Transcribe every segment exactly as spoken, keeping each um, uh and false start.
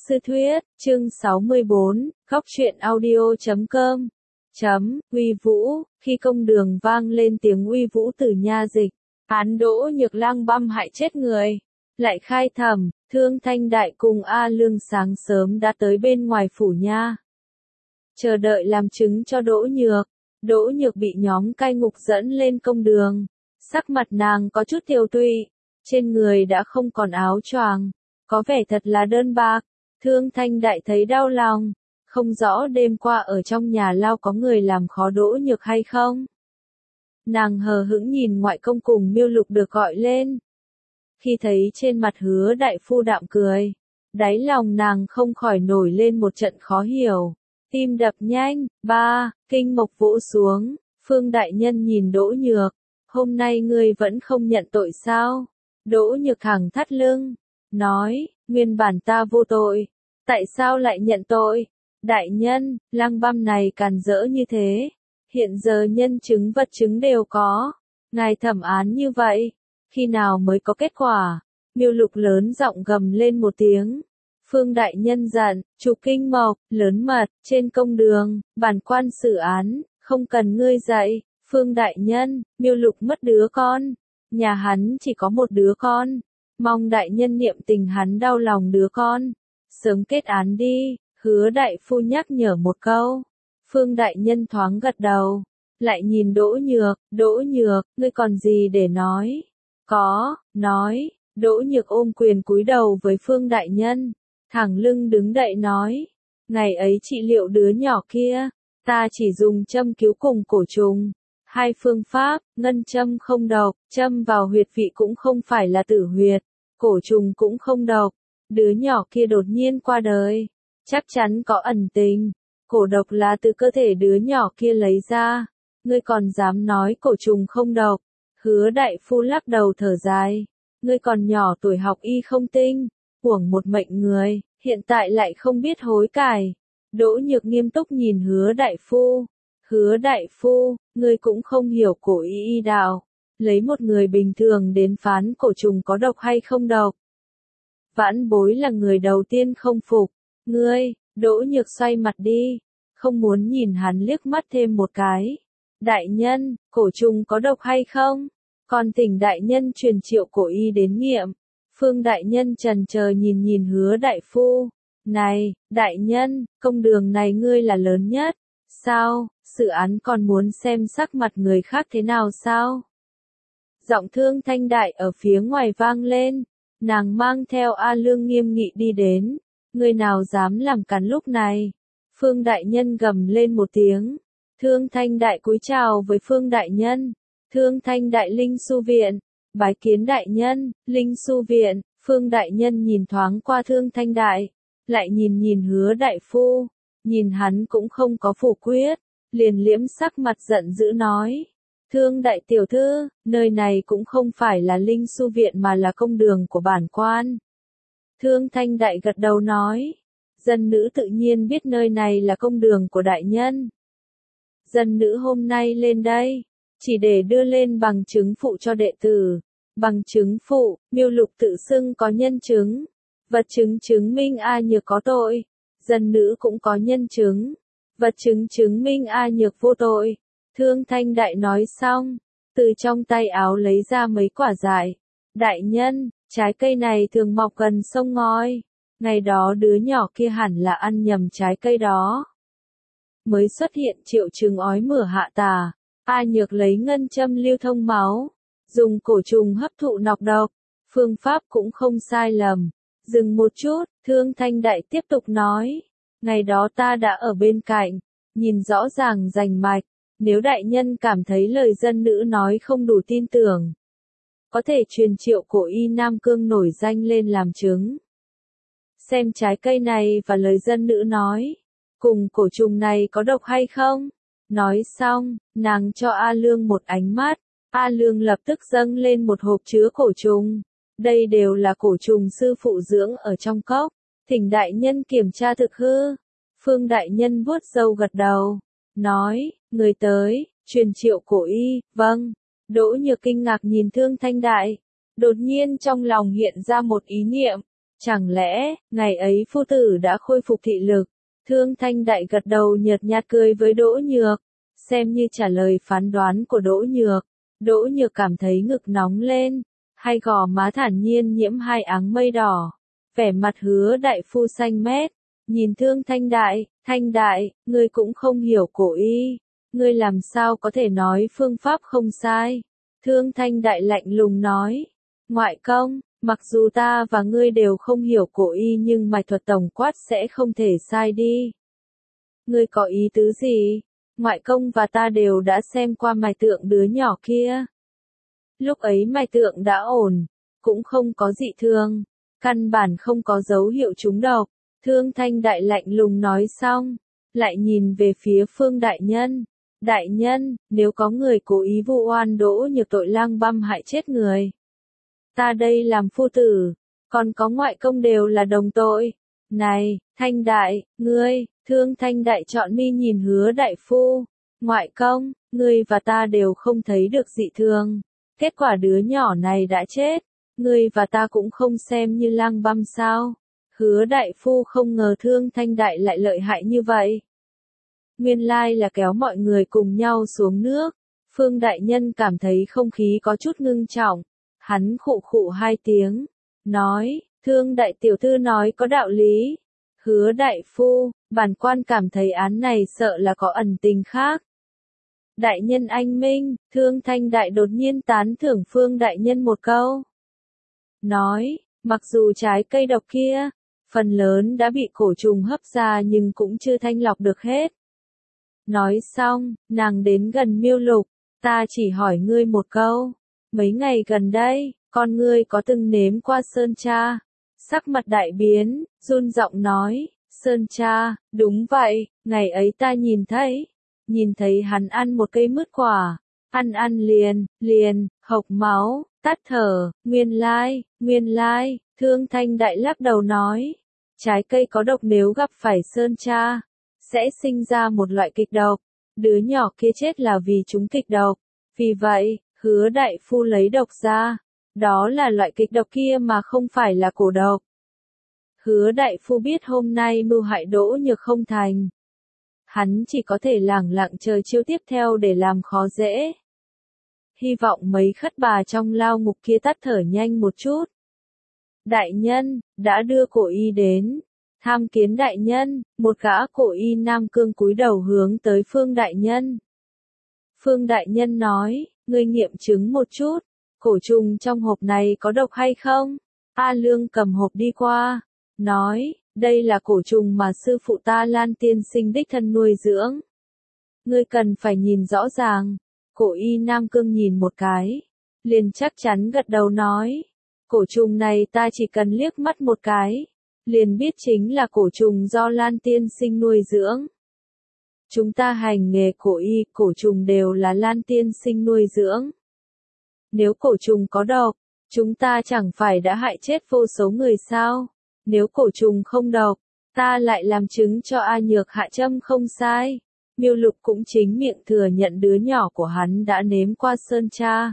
Sư thuyết, chương sáu mươi bốn, góc truyện audio chấm com. Chấm, uy vũ, khi công đường vang lên tiếng uy vũ từ nha dịch, án Đỗ Nhược Lang băm hại chết người. Lại khai thẩm, Thương Thanh Đại cùng A Lương sáng sớm đã tới bên ngoài phủ nha. Chờ đợi làm chứng cho Đỗ Nhược. Đỗ Nhược bị nhóm cai ngục dẫn lên công đường. Sắc mặt nàng có chút tiều tụy, trên người đã không còn áo choàng, có vẻ thật là đơn bạc. Thương Thanh Đại thấy đau lòng, không rõ đêm qua ở trong nhà lao có người làm khó Đỗ Nhược hay không. Nàng hờ hững nhìn ngoại công cùng Miêu Lục được gọi lên. Khi thấy trên mặt Hứa đại phu đạm cười, đáy lòng nàng không khỏi nổi lên một trận khó hiểu. Tim đập nhanh, ba, kinh mộc vỗ xuống, Phương đại nhân nhìn Đỗ Nhược, hôm nay ngươi vẫn không nhận tội sao? Đỗ Nhược thẳng thắt lưng, nói, nguyên bản ta vô tội, tại sao lại nhận tội? Đại nhân, Lang băm này càn rỡ như thế, hiện giờ nhân chứng vật chứng đều có, ngài thẩm án như vậy, khi nào mới có kết quả? Miêu Lục lớn giọng gầm lên một tiếng. Phương đại nhân giận, chủ kinh mộc, lớn mật, trên công đường, bản quan xử án, không cần ngươi dạy. Phương đại nhân, Miêu Lục mất đứa con, nhà hắn chỉ có một đứa con, mong đại nhân niệm tình hắn đau lòng đứa con, sớm kết án đi. Hứa đại phu nhắc nhở một câu. Phương đại nhân thoáng gật đầu, lại nhìn Đỗ Nhược, Đỗ Nhược, ngươi còn gì để nói? Có, nói. Đỗ Nhược ôm quyền cúi đầu với Phương đại nhân, thẳng lưng đứng đậy nói, ngày ấy trị liệu đứa nhỏ kia, ta chỉ dùng châm cứu cùng cổ trùng, hai phương pháp, ngân châm không độc, châm vào huyệt vị cũng không phải là tử huyệt, cổ trùng cũng không độc, đứa nhỏ kia đột nhiên qua đời, chắc chắn có ẩn tình, cổ độc là từ cơ thể đứa nhỏ kia lấy ra, ngươi còn dám nói cổ trùng không độc? Hứa đại phu lắc đầu thở dài, ngươi còn nhỏ tuổi học y không tinh, uổng một mệnh người, hiện tại lại không biết hối cải. Đỗ Nhược nghiêm túc nhìn Hứa đại phu, Hứa đại phu, ngươi cũng không hiểu cổ y y đạo, lấy một người bình thường đến phán cổ trùng có độc hay không độc. Vãn bối là người đầu tiên không phục, ngươi. Đỗ Nhược xoay mặt đi, không muốn nhìn hắn liếc mắt thêm một cái. Đại nhân, cổ trùng có độc hay không? Còn thỉnh đại nhân truyền triệu cổ y đến nghiệm. Phương đại nhân trần chờ nhìn nhìn Hứa đại phu. Này, đại nhân, công đường này ngươi là lớn nhất. Sao, sự án còn muốn xem sắc mặt người khác thế nào sao? Giọng Thương Thanh Đại ở phía ngoài vang lên. Nàng mang theo A Lương nghiêm nghị đi đến. Người nào dám làm cắn lúc này? Phương đại nhân gầm lên một tiếng. Thương Thanh Đại cúi chào với Phương đại nhân. Thương Thanh Đại Linh Su Viện. Bái kiến đại nhân, Linh Su Viện. Phương đại nhân nhìn thoáng qua Thương Thanh Đại, lại nhìn nhìn Hứa đại phu, nhìn hắn cũng không có phủ quyết, liền liễm sắc mặt giận dữ nói. Thương đại tiểu thư, nơi này cũng không phải là Linh Su Viện mà là công đường của bản quan. Thương Thanh Đại gật đầu nói, dân nữ tự nhiên biết nơi này là công đường của đại nhân. Dân nữ hôm nay lên đây, chỉ để đưa lên bằng chứng phụ cho đệ tử. Bằng chứng phụ, Miêu Lục tự xưng có nhân chứng. Vật chứng chứng minh A Nhược có tội. Dân nữ cũng có nhân chứng. Vật chứng chứng minh A Nhược vô tội. Thương Thanh Đại nói xong, từ trong tay áo lấy ra mấy quả dại. Đại nhân, trái cây này thường mọc gần sông ngòi. Ngày đó đứa nhỏ kia hẳn là ăn nhầm trái cây đó. Mới xuất hiện triệu chứng ói mửa hạ tà. A Nhược lấy ngân châm lưu thông máu, dùng cổ trùng hấp thụ nọc độc. Phương pháp cũng không sai lầm. Dừng một chút, Thương Thanh Đại tiếp tục nói. Ngày đó ta đã ở bên cạnh, nhìn rõ ràng rành mạch. Nếu đại nhân cảm thấy lời dân nữ nói không đủ tin tưởng, có thể truyền triệu cổ y Nam Cương nổi danh lên làm chứng. Xem trái cây này và lời dân nữ nói, cùng cổ trùng này có độc hay không? Nói xong, nàng cho A Lương một ánh mắt. A Lương lập tức dâng lên một hộp chứa cổ trùng. Đây đều là cổ trùng sư phụ dưỡng ở trong cốc. Thỉnh đại nhân kiểm tra thực hư. Phương đại nhân vuốt râu gật đầu, nói, người tới, truyền triệu cổ y. Vâng. Đỗ Nhược kinh ngạc nhìn Thương Thanh Đại, đột nhiên trong lòng hiện ra một ý niệm. Chẳng lẽ, ngày ấy phu tử đã khôi phục thị lực? Thương Thanh Đại gật đầu nhợt nhạt cười với Đỗ Nhược, xem như trả lời phán đoán của Đỗ Nhược. Đỗ Nhược cảm thấy ngực nóng lên, hai gò má thản nhiên nhiễm hai áng mây đỏ. Vẻ mặt Hứa đại phu xanh mét, nhìn Thương Thanh Đại, Thanh Đại, ngươi cũng không hiểu cổ y, ngươi làm sao có thể nói phương pháp không sai. Thương Thanh Đại lạnh lùng nói, ngoại công, mặc dù ta và ngươi đều không hiểu cổ y nhưng mạch thuật tổng quát sẽ không thể sai đi. Ngươi có ý tứ gì? Ngoại công và ta đều đã xem qua mạch tượng đứa nhỏ kia. Lúc ấy mạch tượng đã ổn, cũng không có dị thường, căn bản không có dấu hiệu trúng độc. Thương Thanh Đại lạnh lùng nói xong, lại nhìn về phía Phương Đại Nhân. Đại Nhân, nếu có người cố ý vu oan Đỗ Nhược tội lang băm hại chết người, ta đây làm phu tử, còn có ngoại công đều là đồng tội. Này, Thanh Đại, ngươi, Thương Thanh Đại trọn mi nhìn Hứa đại phu. Ngoại công, ngươi và ta đều không thấy được dị thường. Kết quả đứa nhỏ này đã chết, ngươi và ta cũng không xem như lang băm sao? Hứa đại phu không ngờ Thương Thanh Đại lại lợi hại như vậy. Nguyên lai là kéo mọi người cùng nhau xuống nước. Phương Đại Nhân cảm thấy không khí có chút ngưng trọng. Hắn khụ khụ hai tiếng, nói, Thương Đại tiểu thư nói có đạo lý. Hứa đại phu, bản quan cảm thấy án này sợ là có ẩn tình khác. Đại nhân anh minh, Thương Thanh Đại đột nhiên tán thưởng Phương Đại Nhân một câu. Nói, mặc dù trái cây độc kia, phần lớn đã bị cổ trùng hấp ra nhưng cũng chưa thanh lọc được hết. Nói xong, nàng đến gần Miêu Lục, ta chỉ hỏi ngươi một câu. Mấy ngày gần đây, con ngươi có từng nếm qua sơn cha? Sắc mặt đại biến, run giọng nói, sơn cha, đúng vậy, ngày ấy ta nhìn thấy, nhìn thấy hắn ăn một cây mứt quả, ăn ăn liền, liền, hộc máu, tắt thở, nguyên lai, nguyên lai, Thương Thanh Đại lắc đầu nói, trái cây có độc nếu gặp phải sơn cha, sẽ sinh ra một loại kịch độc, đứa nhỏ kia chết là vì chúng kịch độc, vì vậy, Hứa đại phu lấy độc ra, đó là loại kịch độc kia mà không phải là cổ độc. Hứa đại phu biết hôm nay mưu hại Đỗ Nhược không thành. Hắn chỉ có thể lẳng lặng chờ chiêu tiếp theo để làm khó dễ. Hy vọng mấy khất bà trong lao ngục kia tắt thở nhanh một chút. Đại nhân, đã đưa cổ y đến. Tham kiến đại nhân, một gã cổ y nam cương cúi đầu hướng tới Phương Đại Nhân. Phương Đại Nhân nói, ngươi nghiệm chứng một chút, cổ trùng trong hộp này có độc hay không? A Lương cầm hộp đi qua, nói, đây là cổ trùng mà sư phụ ta Lan tiên sinh đích thân nuôi dưỡng. Ngươi cần phải nhìn rõ ràng. Cổ y nam cương nhìn một cái, liền chắc chắn gật đầu nói, cổ trùng này ta chỉ cần liếc mắt một cái, liền biết chính là cổ trùng do Lan tiên sinh nuôi dưỡng. Chúng ta hành nghề cổ y, cổ trùng đều là Lan tiên sinh nuôi dưỡng. Nếu cổ trùng có độc, chúng ta chẳng phải đã hại chết vô số người sao? Nếu cổ trùng không độc, ta lại làm chứng cho A Nhược hạ châm không sai. Miêu Lục cũng chính miệng thừa nhận đứa nhỏ của hắn đã nếm qua sơn cha.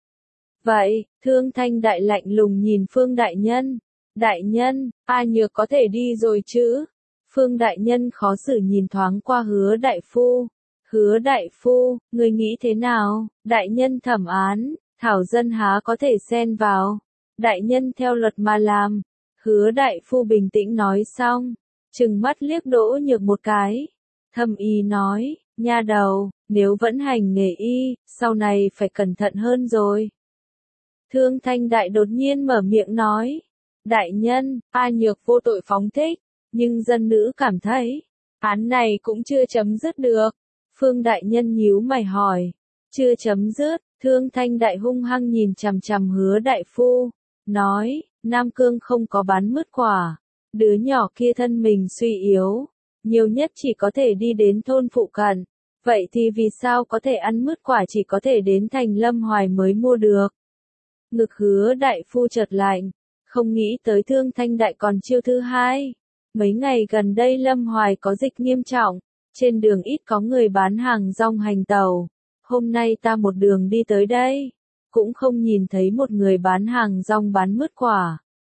Vậy, Thương Thanh Đại lạnh lùng nhìn Phương Đại Nhân. Đại Nhân, A Nhược có thể đi rồi chứ? Phương Đại Nhân khó xử nhìn thoáng qua Hứa đại phu. Hứa đại phu, người nghĩ thế nào? Đại Nhân thẩm án, thảo dân há có thể xen vào. Đại Nhân theo luật mà làm. Hứa đại phu bình tĩnh nói xong, trừng mắt liếc Đỗ Nhược một cái. Thâm y nói, nha đầu, nếu vẫn hành nghề y, sau này phải cẩn thận hơn rồi. Thương Thanh Đại đột nhiên mở miệng nói, đại nhân, A Nhược vô tội phóng thích, nhưng dân nữ cảm thấy, án này cũng chưa chấm dứt được. Phương Đại Nhân nhíu mày hỏi, chưa chấm dứt, Thương Thanh Đại hung hăng nhìn chằm chằm Hứa đại phu, nói, Nam Cương không có bán mứt quả, đứa nhỏ kia thân mình suy yếu. Nhiều nhất chỉ có thể đi đến thôn phụ cận. Vậy thì vì sao có thể ăn mứt quả chỉ có thể đến thành Lâm Hoài mới mua được? Ngực Hứa đại phu chợt lạnh, không nghĩ tới Thương Thanh Đại còn chiêu thứ hai. Mấy ngày gần đây Lâm Hoài có dịch nghiêm trọng, trên đường ít có người bán hàng rong hành tàu. Hôm nay ta một đường đi tới đây, cũng không nhìn thấy một người bán hàng rong bán mứt quả.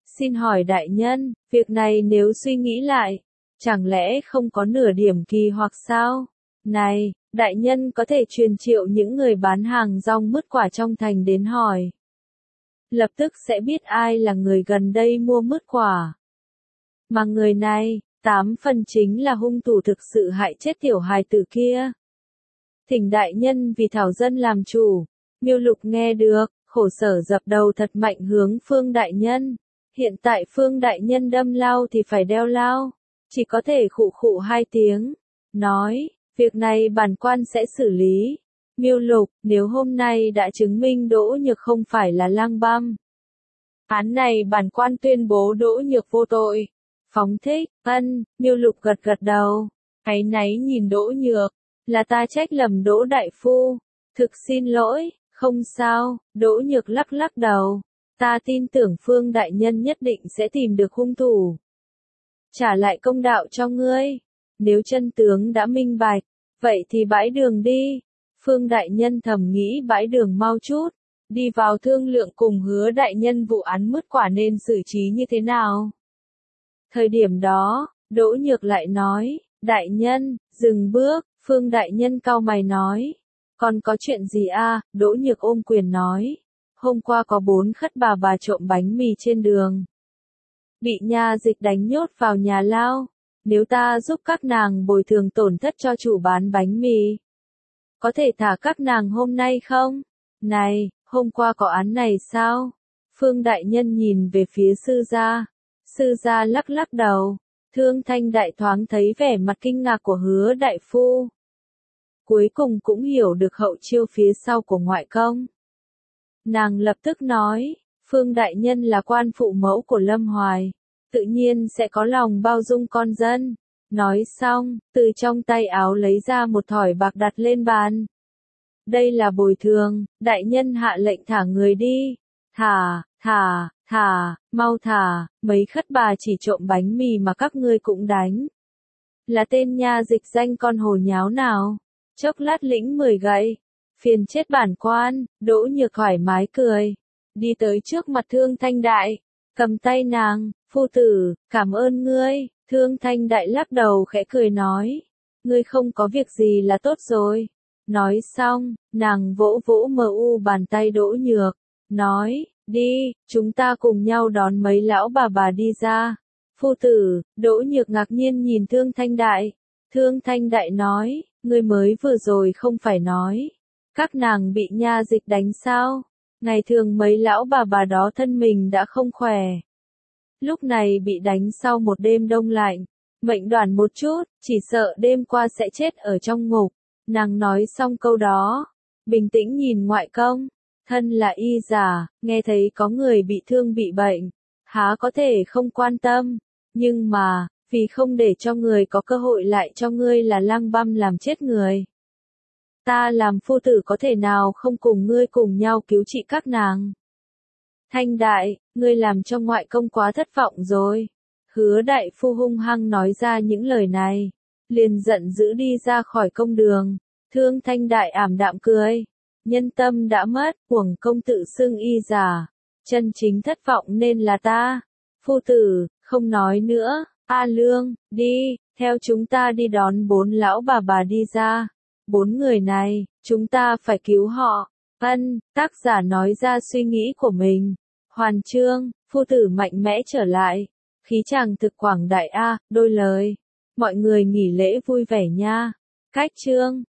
Xin hỏi đại nhân, việc này nếu suy nghĩ lại, chẳng lẽ không có nửa điểm kỳ hoặc sao? Này, đại nhân có thể truyền triệu những người bán hàng rong mứt quả trong thành đến hỏi. Lập tức sẽ biết ai là người gần đây mua mứt quả. Mà người này, tám phần chính là hung thủ thực sự hại chết tiểu hài tử kia. Thỉnh đại nhân vì thảo dân làm chủ. Miêu Lục nghe được, khổ sở dập đầu thật mạnh hướng Phương đại nhân. Hiện tại Phương đại nhân đâm lao thì phải đeo lao, chỉ có thể khụ khụ hai tiếng, nói, việc này bản quan sẽ xử lý. Miêu Lục, nếu hôm nay đã chứng minh Đỗ Nhược không phải là lang băm, án này bản quan tuyên bố Đỗ Nhược vô tội. Phóng thích, ân, Miêu Lục gật gật đầu, áy náy nhìn Đỗ Nhược, là ta trách lầm Đỗ đại phu, thực xin lỗi, không sao. Đỗ Nhược lắc lắc đầu. Ta tin tưởng Phương đại nhân nhất định sẽ tìm được hung thủ. Trả lại công đạo cho ngươi. Nếu chân tướng đã minh bạch, vậy thì bãi đường đi. Phương đại nhân thầm nghĩ bãi đường mau chút, đi vào thương lượng cùng Hứa đại nhân vụ án mứt quả nên xử trí như thế nào. Thời điểm đó, Đỗ Nhược lại nói, đại nhân, dừng bước. Phương đại nhân cau mày nói, còn có chuyện gì a? Đỗ Nhược ôm quyền nói. Hôm qua có bốn khất bà bà trộm bánh mì trên đường. Bị nha dịch đánh nhốt vào nhà lao. Nếu ta giúp các nàng bồi thường tổn thất cho chủ bán bánh mì, có thể thả các nàng hôm nay không? Này, hôm qua có án này sao? Phương đại nhân nhìn về phía sư gia. Sư gia lắc lắc đầu. Thương Thanh đại thoáng thấy vẻ mặt kinh ngạc của Hứa đại phu. Cuối cùng cũng hiểu được hậu chiêu phía sau của ngoại công. Nàng lập tức nói, Phương đại nhân là quan phụ mẫu của Lâm Hoài, tự nhiên sẽ có lòng bao dung con dân. Nói xong, từ trong tay áo lấy ra một thỏi bạc đặt lên bàn. Đây là bồi thường, đại nhân hạ lệnh thả người đi. Thả, thả, thả, mau thả, mấy khất bà chỉ trộm bánh mì mà các ngươi cũng đánh. Là tên nha dịch danh con hồ nháo nào? Chốc lát lĩnh mười gậy. Phiền chết bản quan. Đỗ Nhược thoải mái cười, đi tới trước mặt Thương Thanh đại, cầm tay nàng, phu tử, cảm ơn ngươi. Thương Thanh đại lắc đầu khẽ cười nói, ngươi không có việc gì là tốt rồi. Nói xong, nàng vỗ vỗ mờ u bàn tay Đỗ Nhược, nói, đi, chúng ta cùng nhau đón mấy lão bà bà đi ra. Phu tử. Đỗ Nhược ngạc nhiên nhìn Thương Thanh đại. Thương Thanh đại nói, ngươi mới vừa rồi không phải nói, các nàng bị nha dịch đánh sao? Ngày thường mấy lão bà bà đó thân mình đã không khỏe. Lúc này bị đánh sau một đêm đông lạnh, mệnh đoản một chút, chỉ sợ đêm qua sẽ chết ở trong ngục. Nàng nói xong câu đó, bình tĩnh nhìn ngoại công, thân là y giả, nghe thấy có người bị thương bị bệnh, há có thể không quan tâm, nhưng mà, vì không để cho người có cơ hội lại cho ngươi là lang băm làm chết người. Ta làm phu tử có thể nào không cùng ngươi cùng nhau cứu trị các nàng. Thanh đại, ngươi làm cho ngoại công quá thất vọng rồi. Hứa đại phu hung hăng nói ra những lời này, liền giận dữ đi ra khỏi công đường. Thương Thanh đại ảm đạm cười, nhân tâm đã mất, uổng công tự xưng y giả, chân chính thất vọng nên là ta. Phu tử, không nói nữa, A Lương, đi, theo chúng ta đi đón bốn lão bà bà đi ra. Bốn người này, chúng ta phải cứu họ. Ân, tác giả nói ra suy nghĩ của mình. Hoàn chương, phu tử mạnh mẽ trở lại. Khí chàng thực quảng đại a, đôi lời. Mọi người nghỉ lễ vui vẻ nha. Cách chương.